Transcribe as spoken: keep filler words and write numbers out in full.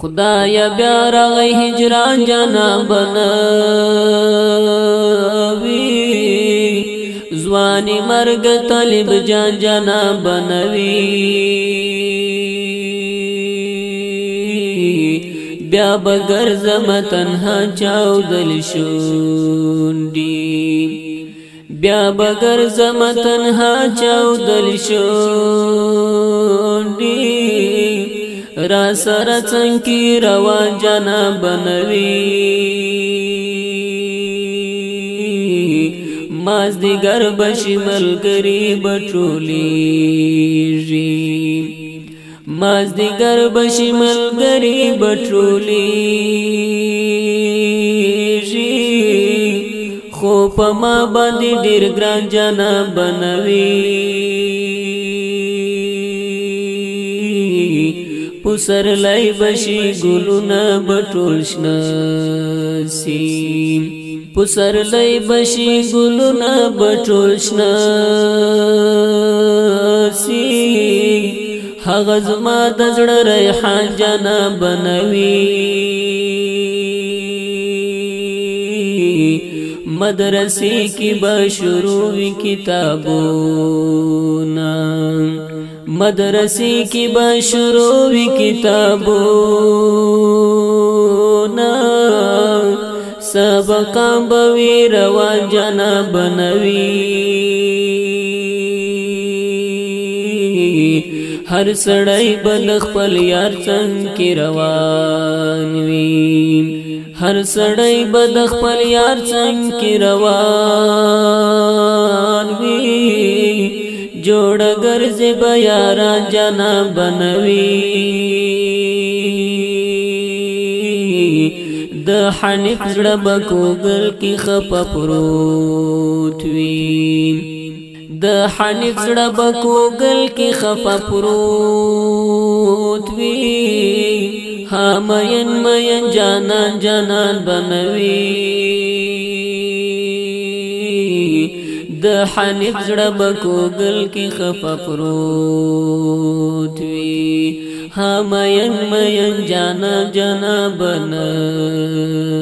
خدایا بیا راغی هجران جانا بنوی زوانی مرگ طالب جان جانا بنوی بیا بگر زم تنها چاودل شوندی بیا بگر زم تنها چاودل شوندی را سر څنګه روان جانا بنوي ماز دیگر بشي ملګری بټولېږي ماز دیگر بشي ملګری بټولېږي خو په ما باندې ډېر ګران جانا بنوي پسر لای بشي ګلونه بټول شنه سیم پسر لای بشي ګلونه بټول شنه سیم هغه زما د زړه ریحان جانا بنوي مدرسې کې به شروع کتابونه مدرسې کې به شروع کتابونه سبقان به وي روان جانا بنوي هر سړی به د خپل یار څنګه روان وي هر سړی به د خپل یار څنګه روان وي جوړ ګرځي به یاران جانا بنوي د حنیف زړه به کوګل کې خپه پروت وي د حنیف زړه به کوګل کې خپه پروت وي ها مین مین جانان جانان بنوي د حنیف زړه به کوګل کې خپه پروت وي ها مین مین جانا جانا بنوي